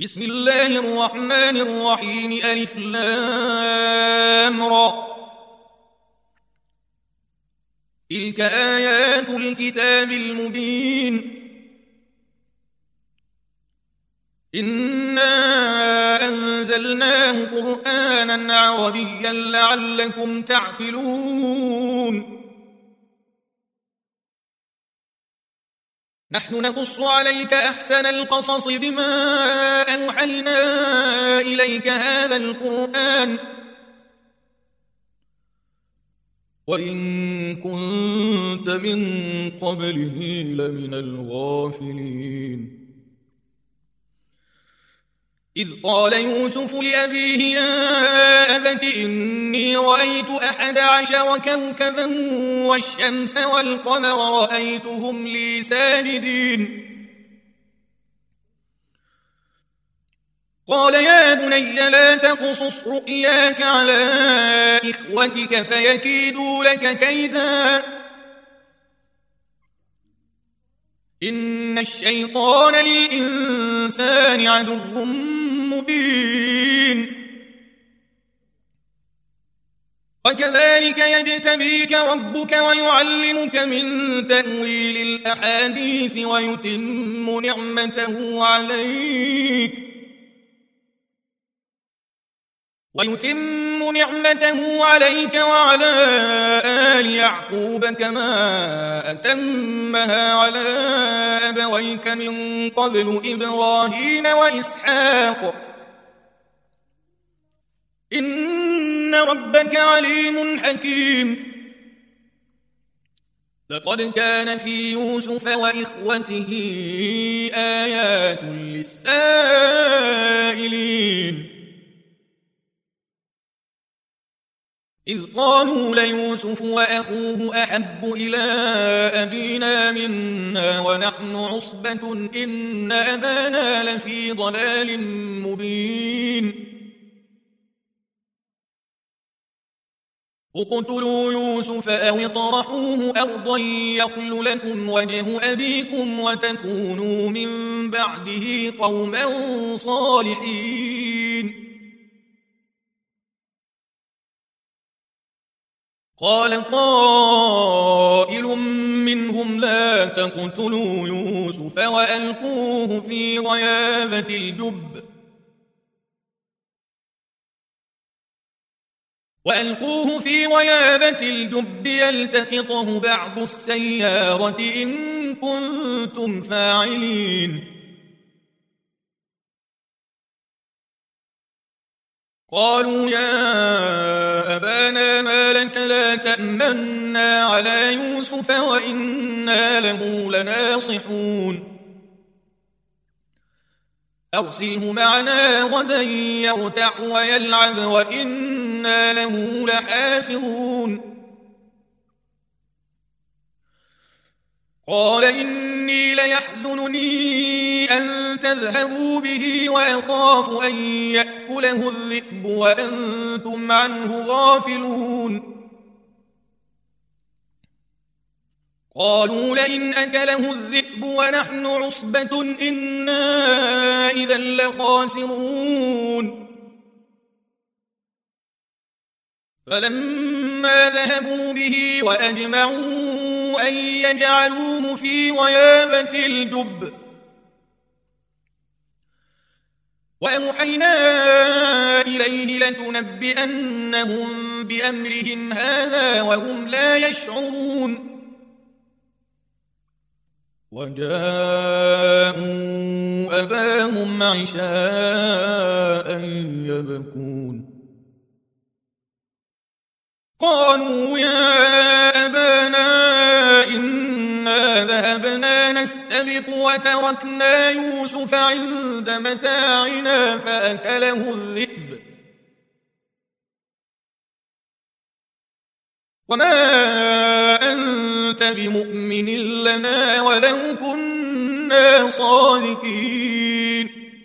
بسم الله الرحمن الرحيم ألف لام را تلك آيات الكتاب المبين إنا أنزلناه قرآنا عربيا لعلكم تعقلون نحن نقص عليك أحسن القصص بما أوحينا إليك هذا القرآن وإن كنت من قبله لمن الغافلين إذ قال يوسف لأبيه يا أبت إني رأيت 11 كوكبا والشمس والقمر رأيتهم لي ساجدين قال يا بني لا تقصص رؤياك على إخوتك فيكيدوا لك كيدا إن الشيطان للإنسان عدو مبين وكذلك يجتبيك ربك ويعلمك من تأويل الأحاديث ويتم نعمته عليك وعلى آل يعقوب كما أتمها على أبويك من قبل إبراهيم وإسحاق إن ربك عليم حكيم لقد كان في يوسف وإخوته آيات للسائلين إذ قالوا ليوسف وأخوه أحب إلى أبينا منا ونحن عصبة إن أبانا لفي ضلال مبين اقتلوا يوسف أو اطرحوه أرضا يخل لكم وجه أبيكم وتكونوا من بعده قوما صالحين قال قائل منهم لا تقتلوا يوسف وألقوه في غيابة الجب يلتقطه بعض السيارة إن كنتم فاعلين قالوا يا أبانا ما لك لا تأمنا على يوسف وإنا له لناصحون أرسله معنا غدا يرتع ويلعب وإنا له لحافظون قال إني ليحزنني أن تذهبوا به وأخاف أن يأكله الذئب وأنتم عنه غافلون قالوا لئن أكله الذئب ونحن عصبة إنا إذا لخاسرون فلما ذهبوا به وأجمعوا أن يجعلوه في غيابة الجب وأوحينا إليه لتنبئنهم بأمرهم هذا وهم لا يشعرون وجاءوا أباهم عشاء يبكون قالوا يا أبانا إنا ذهبنا نستبق وتركنا يوسف عند متاعنا فأكله الذئب وما أنت بمؤمن لنا ولو كنا صادقين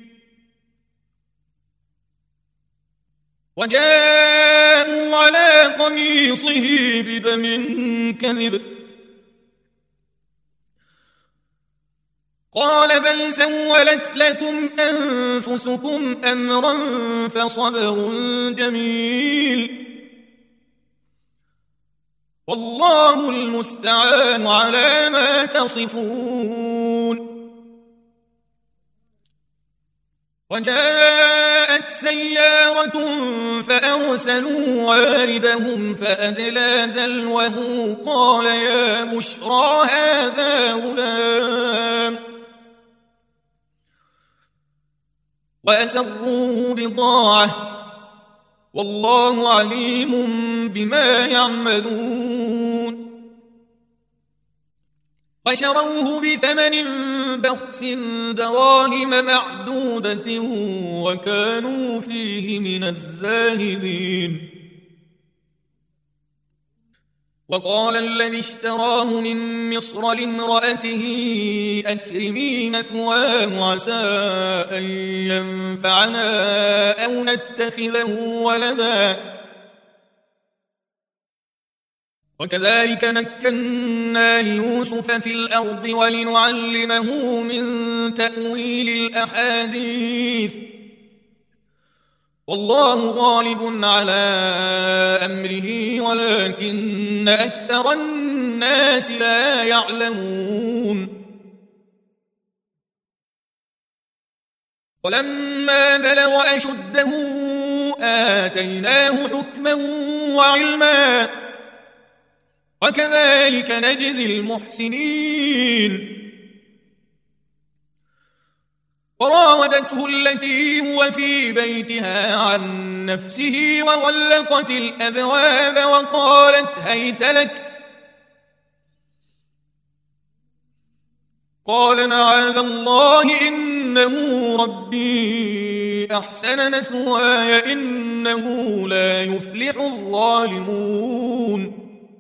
وجاءوا على قميصه بدم كذب قال بل سولت لكم أنفسكم أمرا فصبر جميل والله المستعان على ما تصفون. وجاءت سيارة فأرسلوا واردهم فأدلى دلوه قال يا بشرى هذا غلام وأسروه بضاعة والله عليم بما يعملون. وشروه بثمن بخس دراهم معدودة وكانوا فيه من الزاهدين. وقال الذي اشتراه من مصر لامرأته أكرمي مثواه عسى أن ينفعنا أو نتخذه ولدا وكذلك مكنا ليوسف في الأرض ولنعلمه من تأويل الأحاديث والله غالب على أمره ولكن أكثر الناس لا يعلمون. ولما بلغ أشده آتيناه حكما وعلما وكذلك نجزي المحسنين. وراودته التي هو في بيتها عن نفسه وغلقت الأبواب وقالت هيت لك قال معاذ الله إنه ربي أحسن مثواي إنه لا يفلح الظالمون.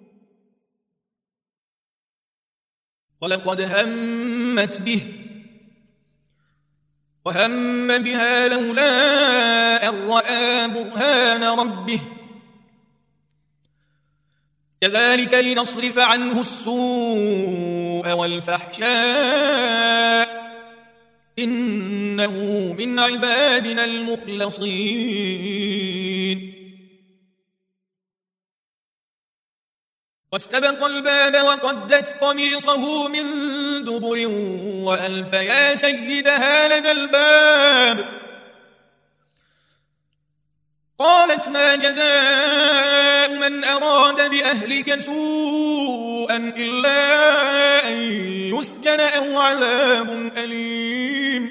ولقد همت به وهم بها لولا أن رأى برهان ربه كذلك لنصرف عنه السوء والفحشاء إنه من عبادنا المخلصين. واستبق الباب وقدت قميصه من دبر وألف يا سيدها لدى الباب قالت ما جزاء من أراد بأهلك سوءا إلا أن يسجن أو عذاب أليم.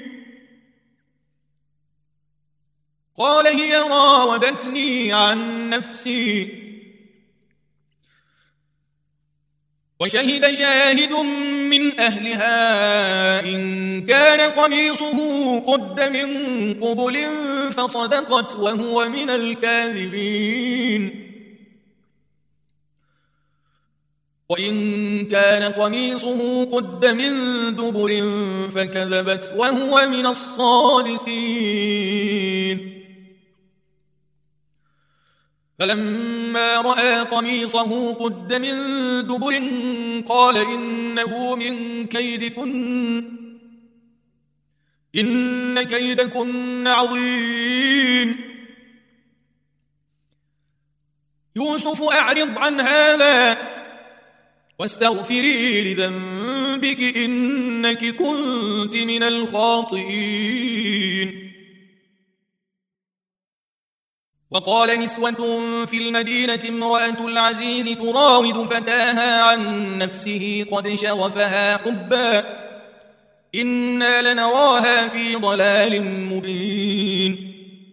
قال هي راودتني عن نفسي وشهد شاهد من أهلها إن كان قميصه قد من قبل فصدقت وهو من الكاذبين وإن كان قميصه قد من دبر فكذبت وهو من الصادقين. فلما رأى قميصه قد من دبر قال إنه من كيدكن إن كيدكن عظيم. يوسف أعرض عن هذا واستغفري لذنبك إنك كنت من الخاطئين. وقال نسوة في المدينة امرأة العزيز تراود فتاها عن نفسه قد شغفها حبا إنا لنراها في ضلال مبين.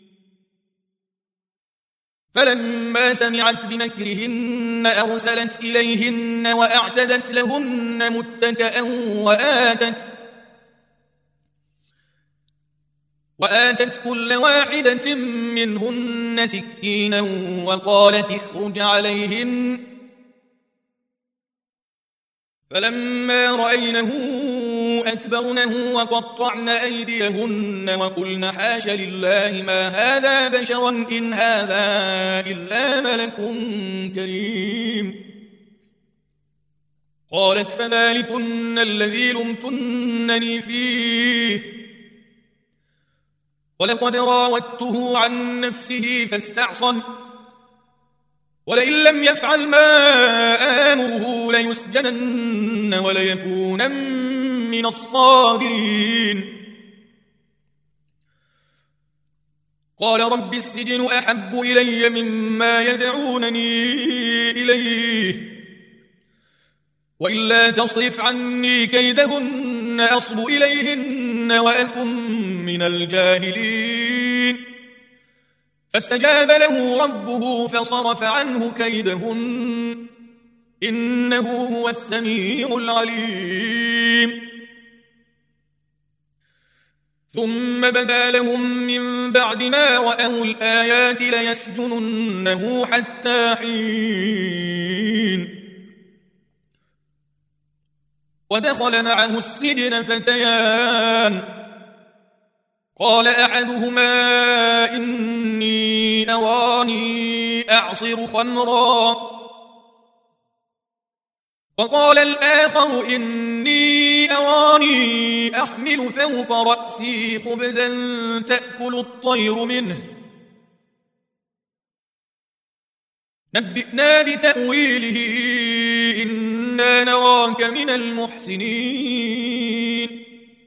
فلما سمعت بمكرهن أرسلت إليهن وأعتدت لهن متكئا وآتت كل واحدة منهن سكينا وقالت اخرج عليهن. فلما رأينه أكبرنه وقطعن أيديهن وقلن حاش لله ما هذا بشرا إن هذا إلا ملك كريم. قالت فذلكن الذي لمتنني فيه ولقد راودته عن نفسه فاستعصم ولئن لم يفعل ما آمره ليسجنن وليكونن من الصاغرين. قال رب السجن أحب إلي مما يدعونني إليه وإلا تصرف عني كيدهن أصب إليهن وأكن من الجاهلين. فاستجاب له ربه فصرف عنه كيدهن إنه هو السميع العليم. ثم بدا لهم من بعد ما رأوا الآيات ليسجننه حتى حين. ودخل معه السجن فتيان قال أحدهما إني أراني أعصر خمرا وقال الآخر إني أراني أحمل فوق رأسي خبزا تأكل الطير منه نبئنا بتأويله إنا نراك من المحسنين.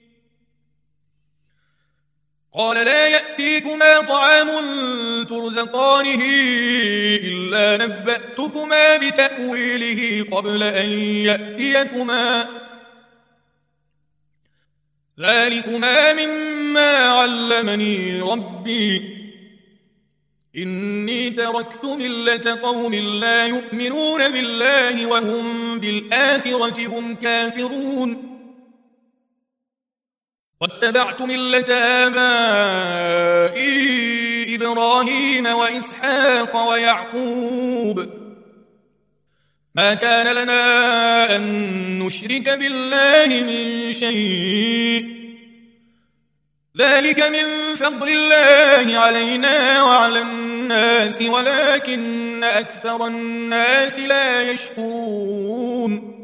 قال لا يأتيكما طعام ترزقانه إلا نبأتكما بتأويله قبل أن يأتيكما ذلكما مما علمني ربي إني تركت ملة قوم لا يؤمنون بالله وهم بالآخرة هم كافرون واتبعت ملة آبائي إبراهيم وإسحاق ويعقوب ما كان لنا أن نشرك بالله من شيء ذلك من فضل الله علينا وعلى الناس ولكن أكثر الناس لا يشكرون.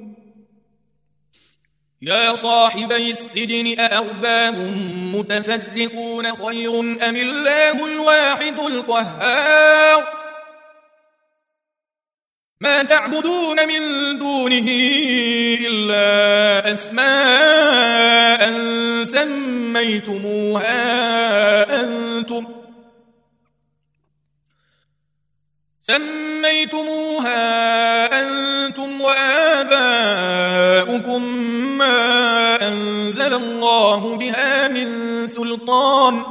يا صاحبي السجن أأرباب متفرقون خير أم الله الواحد القهار ما تعبدون من دونه إلا أسماء سميتموها أنتم وآباؤكم ما أنزل الله بها من سلطان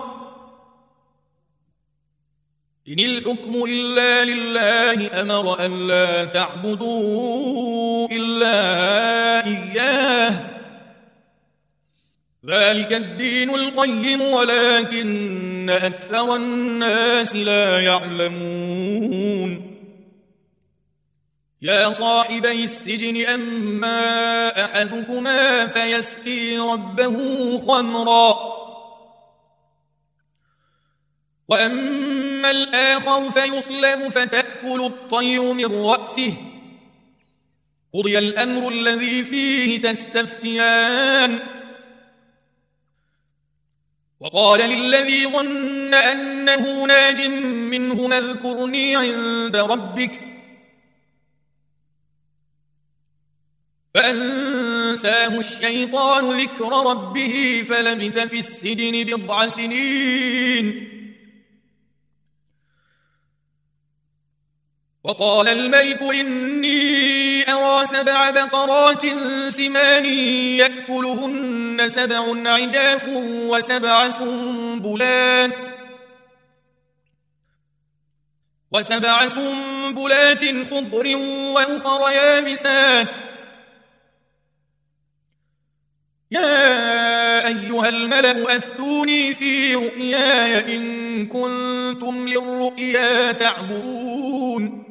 إن الحكم إلا لله أمر أن لا تعبدوا إلا إياه ذلك الدين القيم ولكن أكثر الناس لا يعلمون. يا صاحبي السجن أما أحدكما فيسقي ربه خمرا وأما الآخر فيصلب فتأكل الطير من رأسه قضي الأمر الذي فيه تستفتيان. وقال للذي ظن أنه ناج منهما اذكرني عند ربك فأنساه الشيطان ذكر ربه فلبث في السجن بضع سنين. وقال الملك إني أرى 7 بقرات سمان يأكلهن 7 عجاف و7 سنبلات خضر وأخر يابسات يا أيها الملأ أفتوني في رؤياي إن كنتم للرؤيا تعبرون.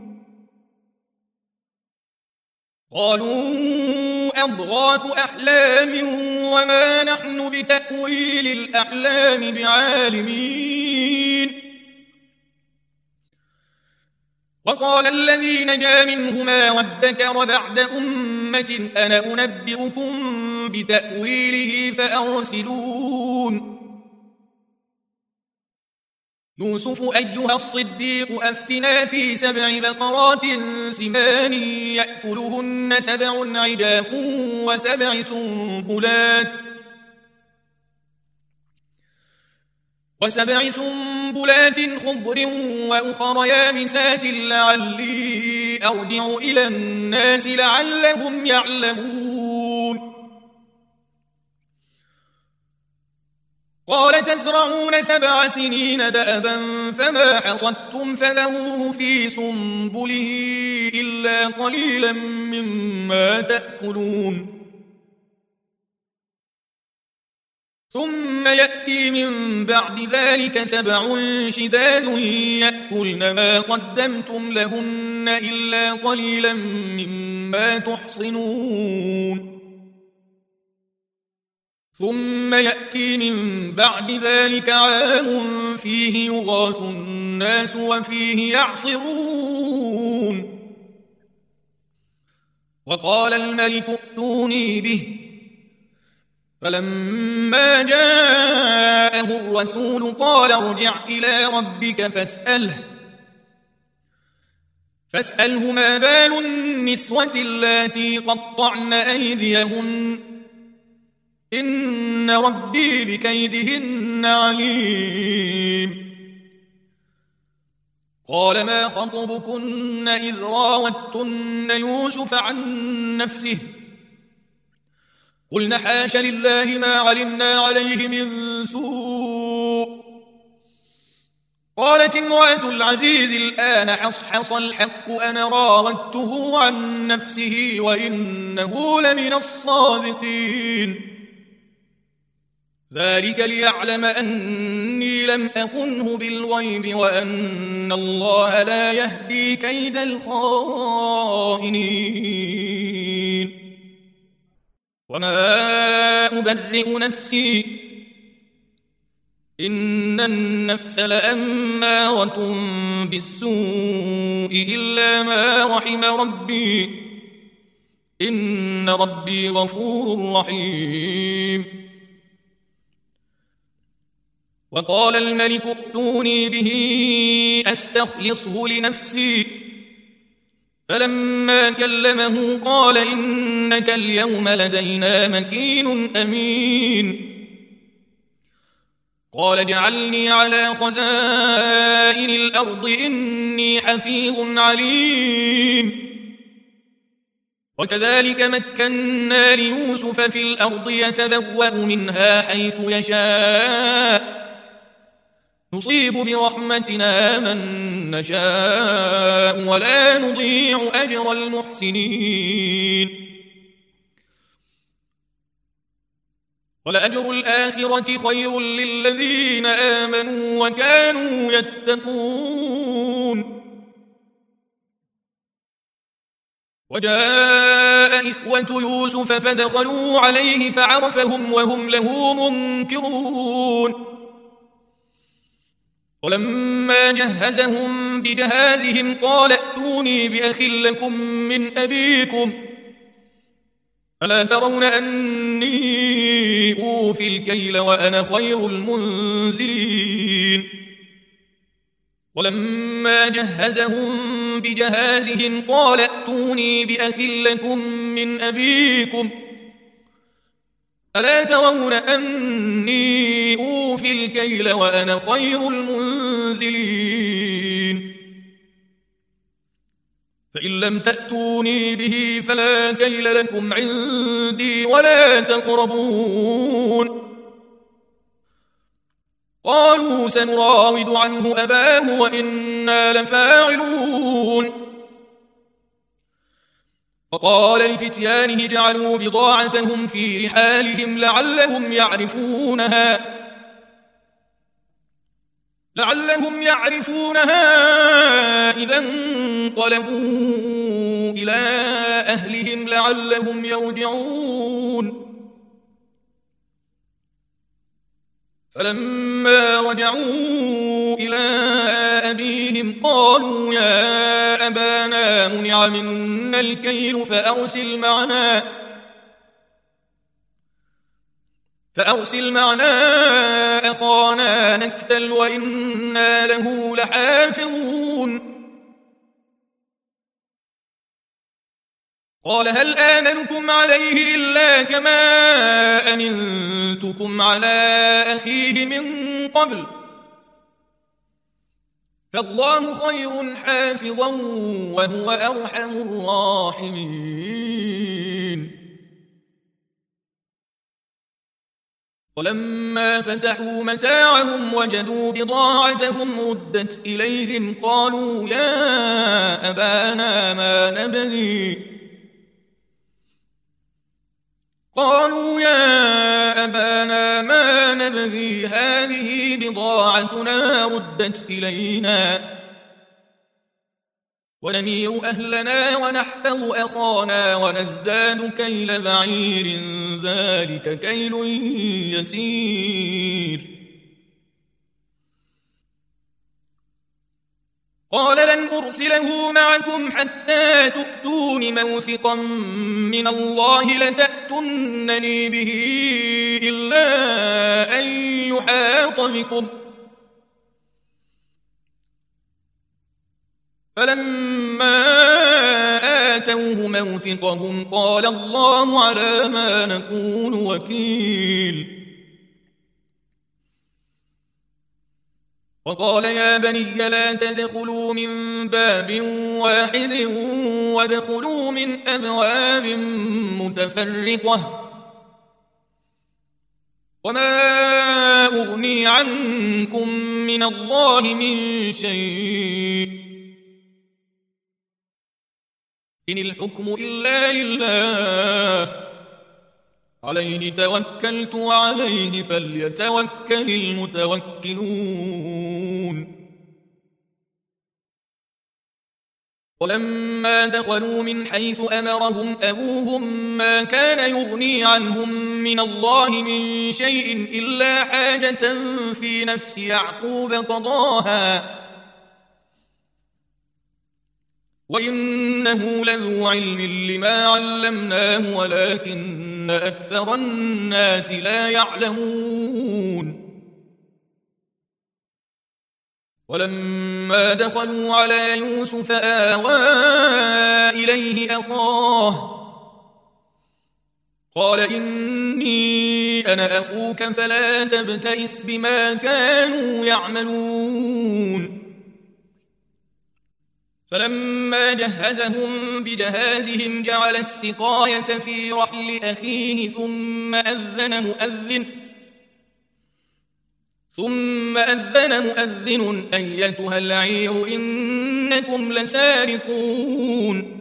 قالوا أضغاث أحلام وما نحن بتأويل الأحلام بعالمين وقال الذي نجا منهما وادكر بعد أمة أنا أنبئكم بتأويله فأرسلون يوسف أيها الصديق أفتنا في 7 بقرات سمان يأكلهن 7 عجاف و7 سنبلات خضر وأخر يابسات لعلي أرجع إلى الناس لعلهم يعلمون قال تزرعون 7 سنين دأبا فما حصدتم فذروه في سنبله إلا قليلا مما تأكلون ثم يأتي من بعد ذلك 7 شداد يأكلن ما قدمتم لهن إلا قليلا مما تحصنون ثم يأتي من بعد ذلك عام فيه يغاث الناس وفيه يعصرون وقال الملك ائتوني به فلما جاءه الرسول قال ارجع إلى ربك فاسأله ما بال النسوة اللاتي قطعن أيديهن إن ربي بكيدهن عليم قال ما خطبكن إذ راوتن يوسف عن نفسه قلنا حاش لله ما علمنا عليه من سوء قالت امرأة العزيز الآن حصحص الحق أنا راودته عن نفسه وإنه لمن الصادقين ذلك ليعلم أني لم أخنه بالغيب وأن الله لا يهدي كيد الخائنين وما أبرئ نفسي إن النفس لأمارة بالسوء إلا ما رحم ربي إن ربي غفور رحيم وقال الملك ائتوني به أستخلصه لنفسي فلما كلمه قال إنك اليوم لدينا مكين أمين قال اجعلني على خزائن الأرض إني حفيظ عليم وكذلك مكنا ليوسف في الأرض يتبوأ منها حيث يشاء نصيب برحمتنا من نشاء ولا نضيع أجر المحسنين ولأجر الآخرة خير للذين آمنوا وكانوا يتقون وجاء إخوة يوسف فدخلوا عليه فعرفهم وهم له منكرون ولما جهزهم بجهازهم قال ائتوني بأخ لكم من أبيكم ألا ترون أني أوفي الكيل وأنا خير المنزلين ولما جهزهم بجهازهم قال ائتوني بأخ لكم من أبيكم ألا ترون أني أوفي الكيل وأنا خير المنزلين فإن لم تأتوني به فلا كيل لكم عندي ولا تقربون قالوا سنراود عنه أباه وإنا لفاعلون وقال لفتيانه جعلوا بضاعتهم في رحالهم لعلهم يعرفونها إذا انقلبوا إلى أهلهم لعلهم يرجعون فلما رجعوا إلى أبيهم قالوا يا أبانا منع منا الكيل فأرسل معنا أخانا نكتل وإنا له لحافظون. قال هل آمنكم عليه إلا كما أمنتكم على أخيه من قبل فالله خير حافظا وهو أرحم الراحمين. ولما فتحوا متاعهم وجدوا بضاعتهم ردت إليهم قالوا يا أبانا ما نبغي هذه بضاعتنا ردت إلينا ونمير أهلنا ونحفظ أخانا ونزداد كيل بعير ذلك كيل يسير. قال لن أرسله معكم حتى تؤتون موثقا من الله لتأتونني به إلا أن يحاط بكم. فلما آتوه موثقهم قال الله على ما نقول وكيل. وقال يا بني لا تدخلوا من باب واحد وادخلوا من أبواب متفرقة وما أغني عنكم من الله من شيء إن الحكم إلا لله عليه توكلت وعليه فليتوكل المتوكلون. ولما دخلوا من حيث أمرهم أبوهم ما كان يغني عنهم من الله من شيء إلا حاجة في نفس يعقوب قضاها وإنه لذو علم لما علمناه ولكن أكثر الناس لا يعلمون. ولما دخلوا على يوسف آوى إليه أخاه قال إني أنا أخوك فلا تبتئس بما كانوا يعملون. فلما جهزهم بجهازهم جعل السقاية في رحل أخيه ثم أذن مؤذن أيتها العير إنكم لسارقون.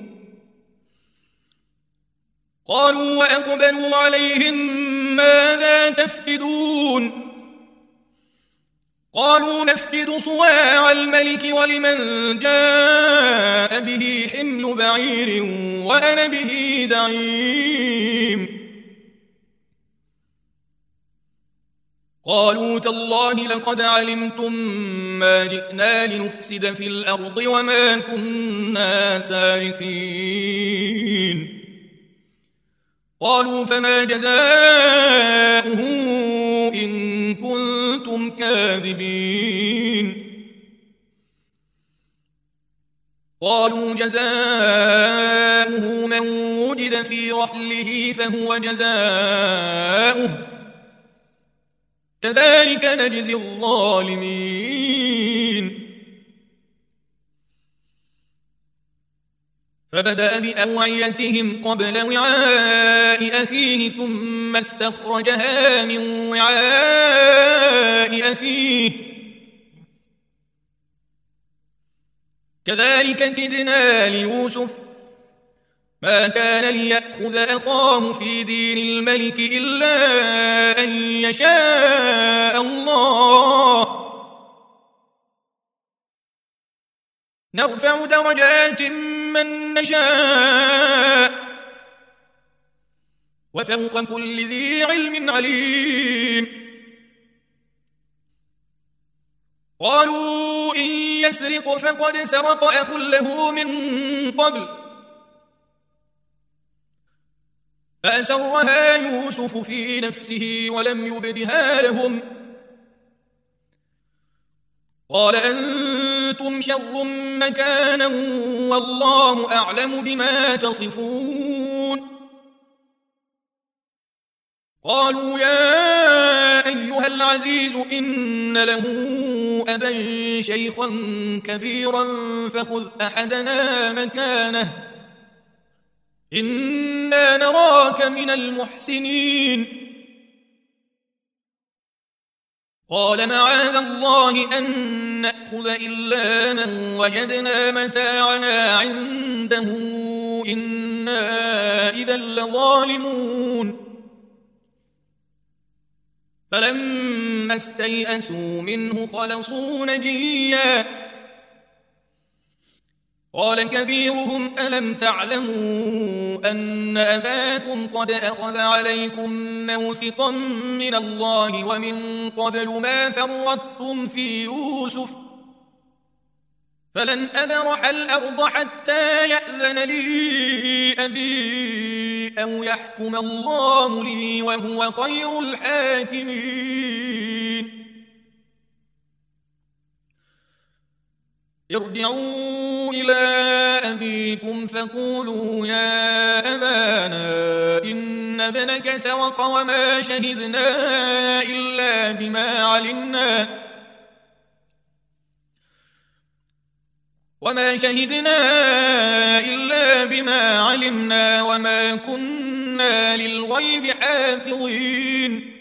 قالوا وأقبلوا عليهم ماذا تفقدون قالوا نفقد صواع الملك ولمن جاء به حمل بعير وأنا به زعيم. قالوا تالله لقد علمتم ما جئنا لنفسد في الأرض وما كنا سارقين. قالوا فما جزاؤه إن كنتم كاذبين. قالوا جزاؤه من وجد في رحله فهو جزاؤه كذلك نجزي الظالمين. فبدأ بأوعيتهم قبل وعاء أخيه ثم استخرجها من وعاء أخيه كذلك كدنا ليوسف ما كان ليأخذ أخاه في دين الملك إلا أن يشاء الله نرفع درجات من نشاء وفوق كل ذي علم عليم. قالوا إن يسرق فقد سرق أخ له من قبل فأسرها يوسف في نفسه ولم يبدها لهم قال أنتم شر مكانا والله أعلم بما تصفون قالوا يا أيها العزيز إن له أبا شيخا كبيرا فخذ أحدنا مكانه إنا نراك من المحسنين قال معاذ الله أن نأخذ إلا من وجدنا متاعنا عنده إنا إذا لظالمون فلما استيئسوا منه خلصوا نجيا قال كبيرهم ألم تعلموا أن أباكم قد أخذ عليكم موثقا من الله ومن قبل ما فرطتم في يوسف فلن أبرح الأرض حتى يأذن لي أبي أو يحكم الله لي وهو خير الحاكمين ارجعوا إلى أبيكم فقولوا يا أبانا إن ابنك سرق وما شهدنا إلا بما علمنا وما كنا للغيب حافظين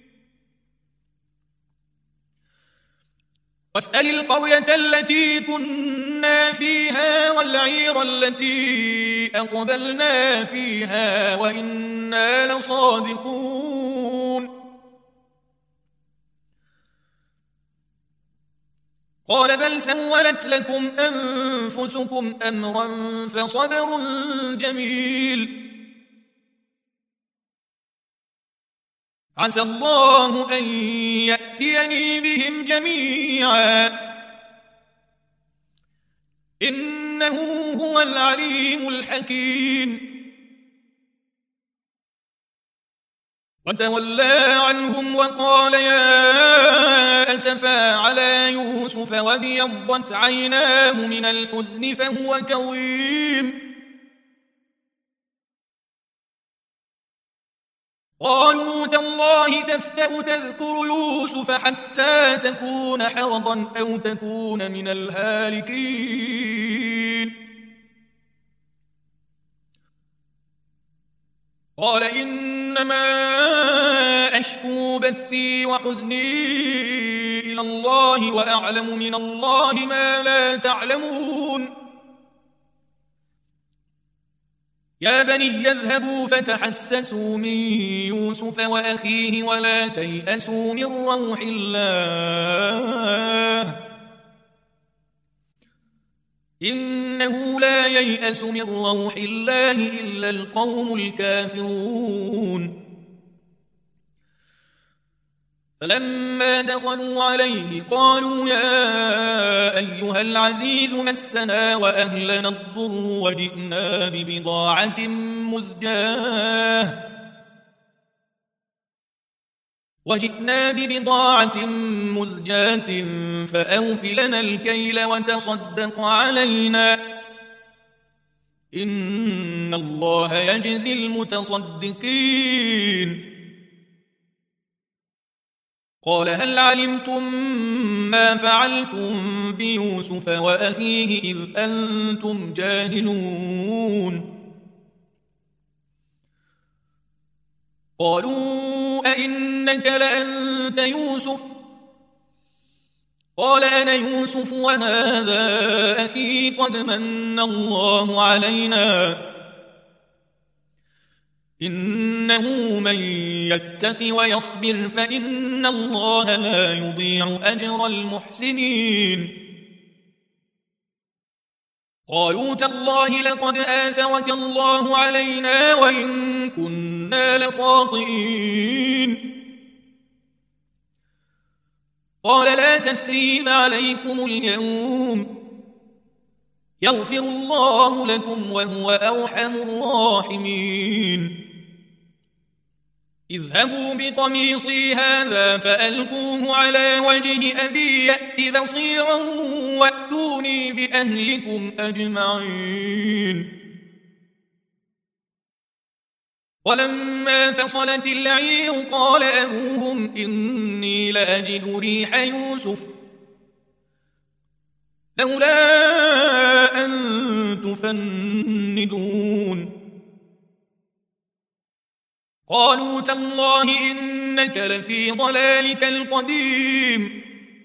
واسأل القرية التي كنا فيها والعير التي أقبلنا فيها وإنا لصادقون قال بل سولت لكم أنفسكم أمرا فصبر جميل عسى الله أن يأتيني بهم جميعا إنه هو العليم الحكيم وتولى عنهم وقال يا أسفا على يوسف وابيضت عيناه من الحزن فهو كظيم قالوا تالله تفتأ تذكر يوسف حتى تكون حرضا أو تكون من الهالكين قال إنما أشكو بثي وحزني إلى الله وأعلم من الله ما لا تعلمون يا بني يذهبوا فتحسسوا من يوسف وأخيه ولا تيأسوا من روح الله إنه لا ييأس من روح الله إلا القوم الكافرون فلما دخلوا عليه قالوا يا أيها العزيز مسنا وأهلنا الضر وجئنا ببضاعة مزجاة فأوف لنا الكيل وتصدق علينا إن الله يجزي المتصدقين قال هل علمتم ما فعلتم بيوسف وأخيه إذ أنتم جاهلون قالوا أئنك لأنت يوسف قال أنا يوسف وهذا أخي قد من الله علينا إنه من يتق ويصبر فإن الله لا يضيع أجر المحسنين قالوا تالله لقد آثرك الله علينا وإن كنا لخاطئين قال لا تثريب عليكم اليوم يغفر الله لكم وهو أرحم الراحمين اذهبوا بقميصي هذا فألقوه على وجه أبي يأت بصيرا وأتوني بأهلكم أجمعين ولما فصلت العير قال أبوهم إني لأجد ريح يوسف لولا أن تفندون قالوا تالله إنك لفي ضلالك القديم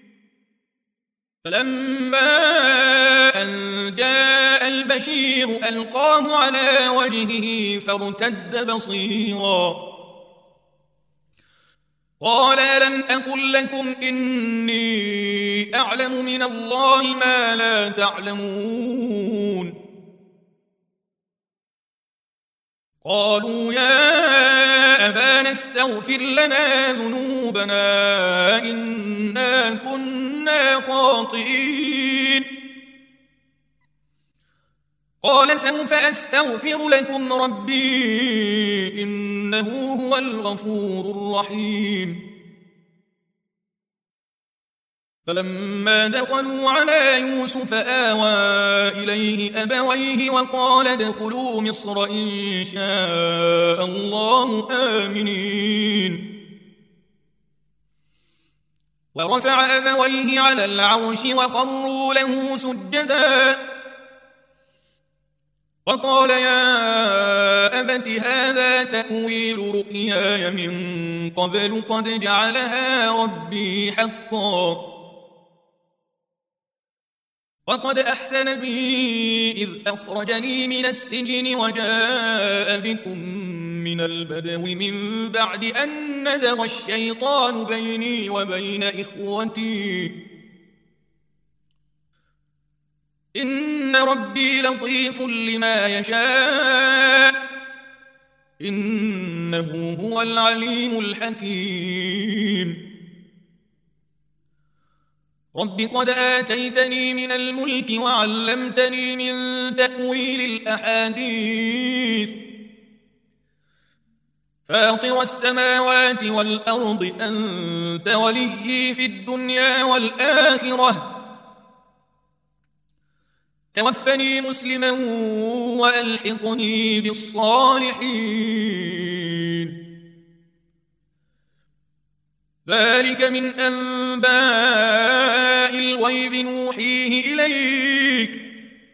فلما أن جاء البشير ألقاه على وجهه فارتد بصيرا قال ألم أقل لكم إني أعلم من الله ما لا تعلمون قالوا يا أبانا استغفر لنا ذنوبنا إنا كنا خاطئين قال سوف أستغفر لكم ربي إنه هو الغفور الرحيم فلما دخلوا على يوسف آوى إليه أبويه وقال ادخلوا مصر إن شاء الله آمنين ورفع أبويه على العرش وخروا له سجدا وقال يا أبت هذا تأويل رؤياي من قبل قد جعلها ربي حقا وقد أحسن بي إذ أخرجني من السجن وجاء بكم من البدو من بعد أن نزغ الشيطان بيني وبين إخوتي إن ربي لطيف لما يشاء إنه هو العليم الحكيم رب قد آتيتني من الملك وعلمتني من تأويل الأحاديث فاطر السماوات والأرض أنت وليي في الدنيا والآخرة توفني مسلما وألحقني بالصالحين ذلك من أنباء الغيب نوحيه إليك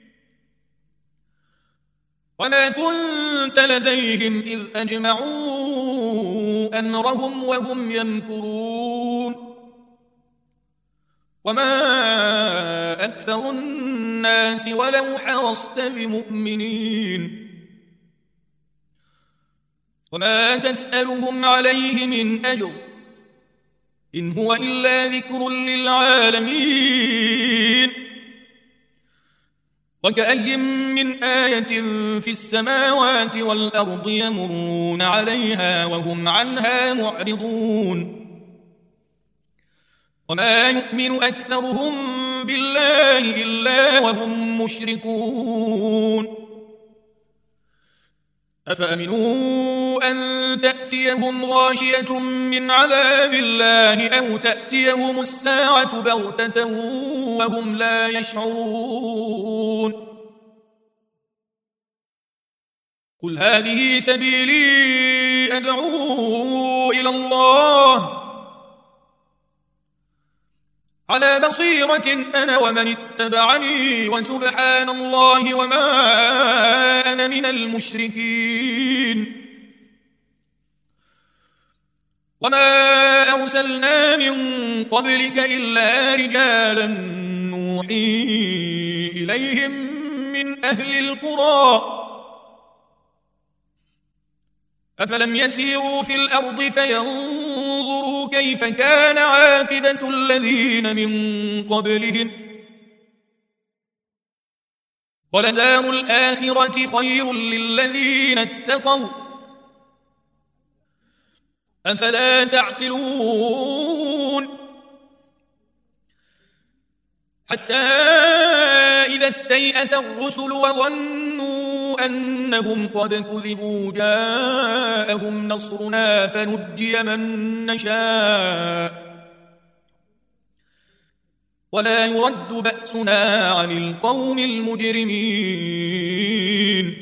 وما كنت لديهم إذ أجمعوا أمرهم وهم يمكرون وما أكثر الناس ولو حرصت بمؤمنين وما تسألهم عليه من أجر إن هو إلا ذكر للعالمين وكأي من آية في السماوات والأرض يمرون عليها وهم عنها معرضون وما يؤمن أكثرهم بالله إلا وهم مشركون أفأمنوا أن تأتيهم غاشية من عذاب الله أو تأتيهم الساعة بغتة وهم لا يشعرون قل هذه سبيلي أدعو إلى الله على بصيرة أنا ومن اتبعني وسبحان الله وما أنا من المشركين وما أرسلنا من قبلك إلا رجالا نوحي إليهم من أهل القرى أفلم يسيروا في الأرض فينظروا كيف كان عاقبة الذين من قبلهم ولدار الآخرة خير للذين اتقوا أفلا تعقلون حتى إذا استيأس الرسل وظنوا أنهم قد كذبوا جاءهم نصرنا فنجي من نشاء ولا يرد بأسنا عن القوم المجرمين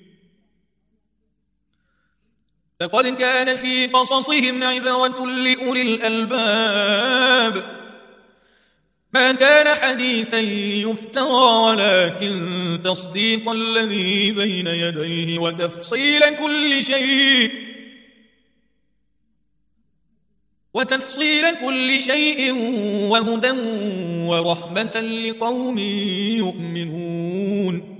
لقد كان في قصصهم عبرة لأولي الألباب ما كان حديثا يفترى ولكن تصديق الذي بين يديه وتفصيل كل شيء وهدى ورحمة لقوم يؤمنون